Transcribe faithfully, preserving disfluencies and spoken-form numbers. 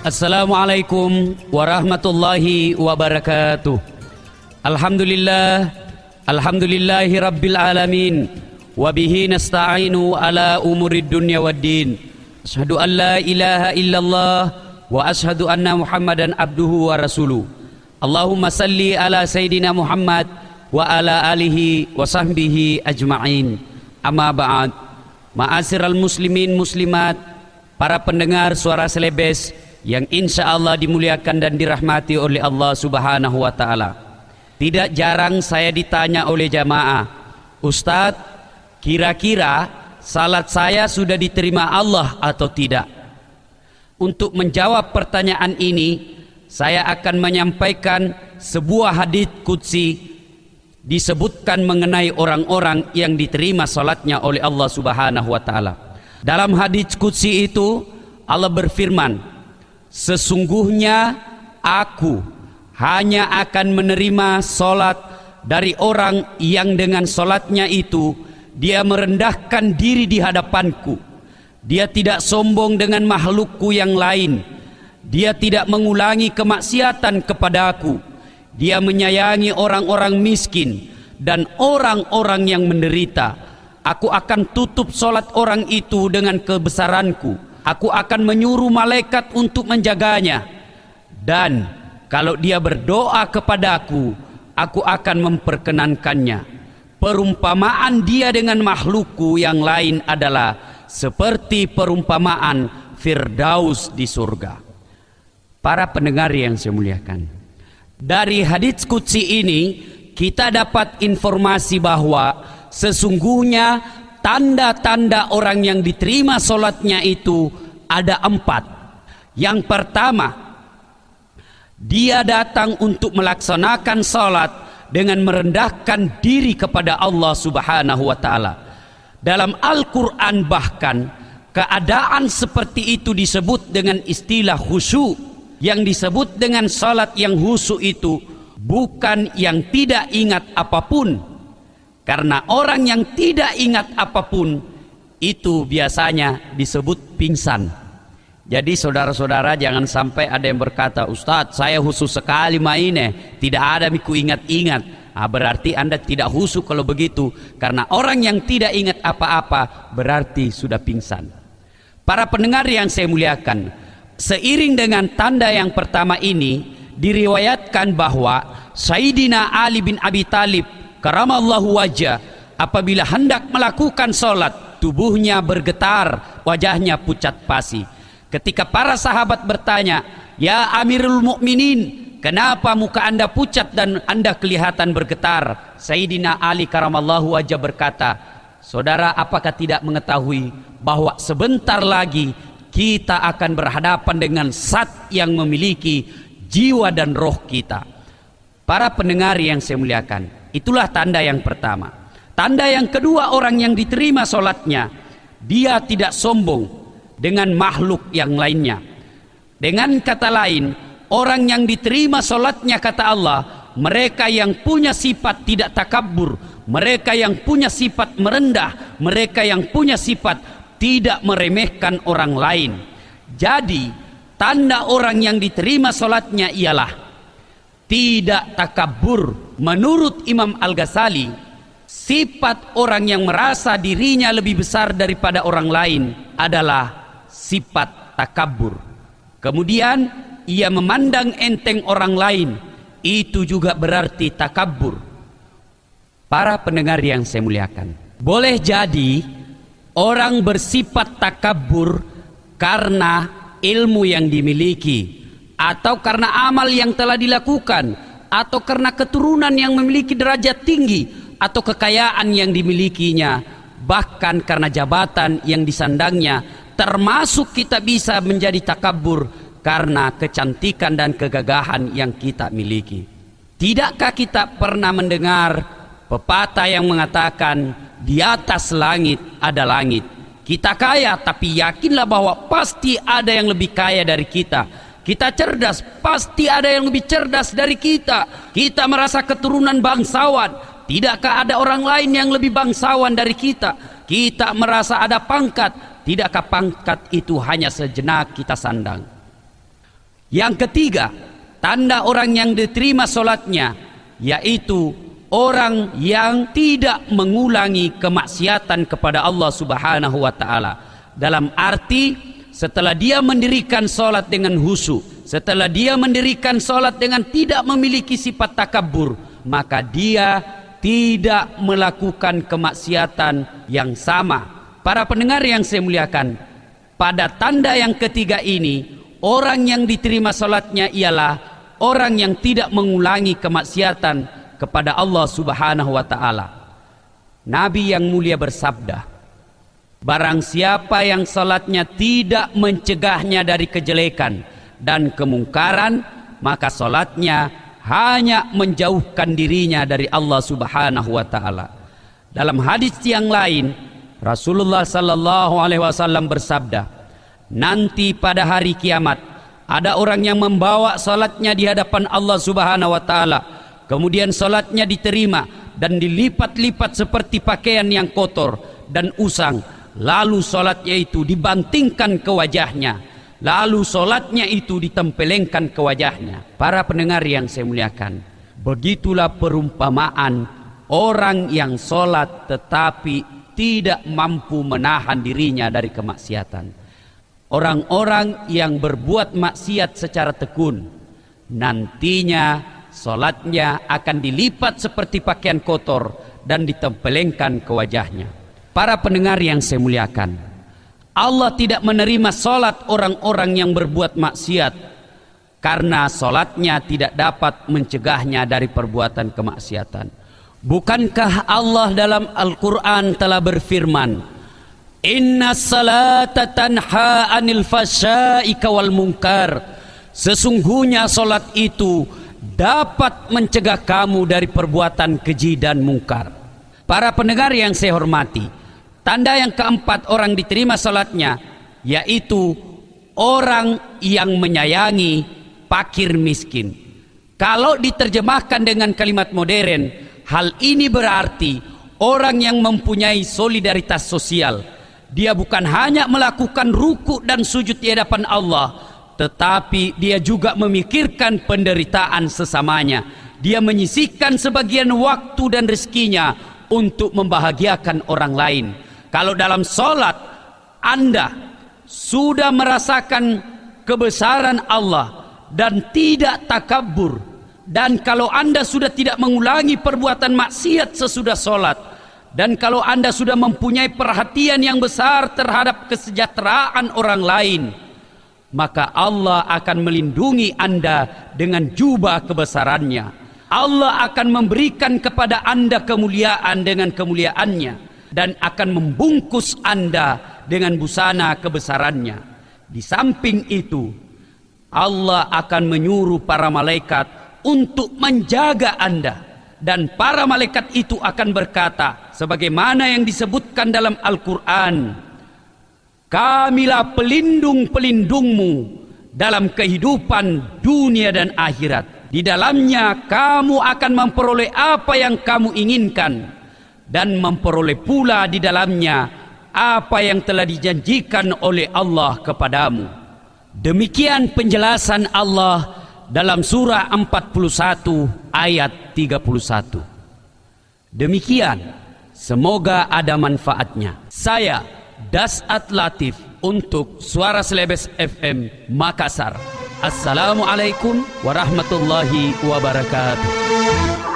Assalamualaikum warahmatullahi wabarakatuh. Alhamdulillah, alhamdulillahi rabbil alamin. Wabihi nasta'inu ala umurid dunya waddin. Asyhadu an la ilaha illallah wa asyhadu anna muhammadan abduhu wa rasuluh. Allahumma salli ala sayyidina Muhammad wa ala alihi wa sahbihi ajma'in. Amma ba'd. Ma'asyiral muslimin muslimat, para pendengar suara Selebes yang insya Allah dimuliakan dan dirahmati oleh Allah subhanahu wa ta'ala. Tidak jarang saya ditanya oleh jamaah, Ustadz, kira-kira salat saya sudah diterima Allah atau tidak? Untuk menjawab pertanyaan ini, saya akan menyampaikan sebuah hadits qudsi disebutkan mengenai orang-orang yang diterima salatnya oleh Allah subhanahu wa ta'ala. Dalam hadits qudsi itu Allah berfirman, sesungguhnya aku hanya akan menerima solat dari orang yang dengan solatnya itu dia merendahkan diri di hadapanku. Dia tidak sombong dengan makhlukku yang lain. Dia tidak mengulangi kemaksiatan kepadaku. Dia menyayangi orang-orang miskin dan orang-orang yang menderita. Aku akan tutup solat orang itu dengan kebesaranku. Aku akan menyuruh malaikat untuk menjaganya. Dan kalau dia berdoa kepadaku, aku akan memperkenankannya. Perumpamaan dia dengan makhlukku yang lain adalah seperti perumpamaan Firdaus di surga. Para pendengar yang saya muliakan, dari hadits qudsi ini kita dapat informasi bahwa sesungguhnya tanda-tanda orang yang diterima solatnya itu ada empat. Yang pertama, dia datang untuk melaksanakan solat dengan merendahkan diri kepada Allah subhanahu wa ta'ala. Dalam Al-Quran bahkan keadaan seperti itu disebut dengan istilah khusyuk. Yang disebut dengan solat yang khusyuk itu bukan yang tidak ingat apapun. Karena orang yang tidak ingat apapun itu biasanya disebut pingsan. Jadi saudara-saudara jangan sampai ada yang berkata, Ustadz saya khusyuk sekali mainnya, tidak ada miku ingat-ingat. Nah, berarti anda tidak khusyuk kalau begitu. Karena orang yang tidak ingat apa-apa berarti sudah pingsan. Para pendengar yang saya muliakan, seiring dengan tanda yang pertama ini diriwayatkan bahwa Sayyidina Ali bin Abi Thalib karamallahu wajah apabila hendak melakukan solat tubuhnya bergetar, wajahnya pucat pasi. Ketika para sahabat bertanya, ya Amirul Mukminin, kenapa muka anda pucat dan anda kelihatan bergetar? Sayyidina Ali karamallahu wajah berkata, saudara apakah tidak mengetahui bahwa sebentar lagi kita akan berhadapan dengan Zat yang memiliki jiwa dan roh kita. Para pendengar yang saya muliakan, itulah tanda yang pertama. Tanda yang kedua orang yang diterima solatnya, dia tidak sombong dengan makhluk yang lainnya. Dengan kata lain, orang yang diterima solatnya kata Allah, mereka yang punya sifat tidak takabur, mereka yang punya sifat merendah, mereka yang punya sifat tidak meremehkan orang lain. Jadi tanda orang yang diterima solatnya ialah tidak takabur. Menurut Imam Al-Ghazali, sifat orang yang merasa dirinya lebih besar daripada orang lain adalah sifat takabur. Kemudian ia memandang enteng orang lain, itu juga berarti takabur. Para pendengar yang saya muliakan, boleh jadi orang bersifat takabur karena ilmu yang dimiliki, atau karena amal yang telah dilakukan, atau karena keturunan yang memiliki derajat tinggi, atau kekayaan yang dimilikinya, bahkan karena jabatan yang disandangnya. Termasuk kita bisa menjadi takabur karena kecantikan dan kegagahan yang kita miliki. Tidakkah kita pernah mendengar pepatah yang mengatakan di atas langit ada langit? Kita kaya tapi yakinlah bahwa pasti ada yang lebih kaya dari kita. Kita cerdas, pasti ada yang lebih cerdas dari kita. Kita merasa keturunan bangsawan, tidakkah ada orang lain yang lebih bangsawan dari kita? Kita merasa ada pangkat, tidakkah pangkat itu hanya sejenak kita sandang? Yang ketiga, tanda orang yang diterima solatnya, yaitu orang yang tidak mengulangi kemaksiatan kepada Allah Subhanahu wa ta'ala. Dalam arti, setelah dia mendirikan solat dengan husu, setelah dia mendirikan solat dengan tidak memiliki sifat takabur, maka dia tidak melakukan kemaksiatan yang sama. Para pendengar yang saya muliakan, pada tanda yang ketiga ini, orang yang diterima solatnya ialah orang yang tidak mengulangi kemaksiatan kepada Allah Subhanahu wa ta'ala. Nabi yang mulia bersabda, barang siapa yang salatnya tidak mencegahnya dari kejelekan dan kemungkaran, maka salatnya hanya menjauhkan dirinya dari Allah Subhanahu wa ta'ala. Dalam hadis yang lain, Rasulullah sallallahu alaihi wasallam bersabda, nanti pada hari kiamat ada orang yang membawa salatnya di hadapan Allah Subhanahu wa ta'ala, kemudian salatnya diterima dan dilipat-lipat seperti pakaian yang kotor dan usang. Lalu salatnya itu dibantingkan ke wajahnya, lalu salatnya itu ditempelengkan ke wajahnya. Para pendengar yang saya muliakan, begitulah perumpamaan orang yang salat tetapi tidak mampu menahan dirinya dari kemaksiatan. Orang-orang yang berbuat maksiat secara tekun, nantinya salatnya akan dilipat seperti pakaian kotor dan ditempelengkan ke wajahnya. Para pendengar yang saya muliakan, Allah tidak menerima salat orang-orang yang berbuat maksiat karena salatnya tidak dapat mencegahnya dari perbuatan kemaksiatan. Bukankah Allah dalam Al-Quran telah berfirman, inna salata tanha anil fasya'i wal munkar, sesungguhnya salat itu dapat mencegah kamu dari perbuatan keji dan mungkar. Para pendengar yang saya hormati, tanda yang keempat orang diterima salatnya, yaitu orang yang menyayangi fakir miskin. Kalau diterjemahkan dengan kalimat modern, hal ini berarti orang yang mempunyai solidaritas sosial. Dia bukan hanya melakukan ruku dan sujud di hadapan Allah, tetapi dia juga memikirkan penderitaan sesamanya. Dia menyisihkan sebagian waktu dan rezekinya untuk membahagiakan orang lain. Kalau dalam solat Anda sudah merasakan kebesaran Allah dan tidak takabur, dan kalau Anda sudah tidak mengulangi perbuatan maksiat sesudah solat, dan kalau Anda sudah mempunyai perhatian yang besar terhadap kesejahteraan orang lain, maka Allah akan melindungi Anda dengan jubah kebesarannya. Allah akan memberikan kepada Anda kemuliaan dengan kemuliaannya, dan akan membungkus Anda dengan busana kebesarannya. Di samping itu, Allah akan menyuruh para malaikat untuk menjaga Anda, dan para malaikat itu akan berkata sebagaimana yang disebutkan dalam Al-Quran, kamilah pelindung-pelindungmu dalam kehidupan dunia dan akhirat. Di dalamnya kamu akan memperoleh apa yang kamu inginkan, dan memperoleh pula di dalamnya apa yang telah dijanjikan oleh Allah kepadamu. Demikian penjelasan Allah dalam surah empat puluh satu ayat tiga puluh satu. Demikian, semoga ada manfaatnya. Saya Dasat Latif untuk Suara Selebes F M Makassar. Assalamualaikum warahmatullahi wabarakatuh.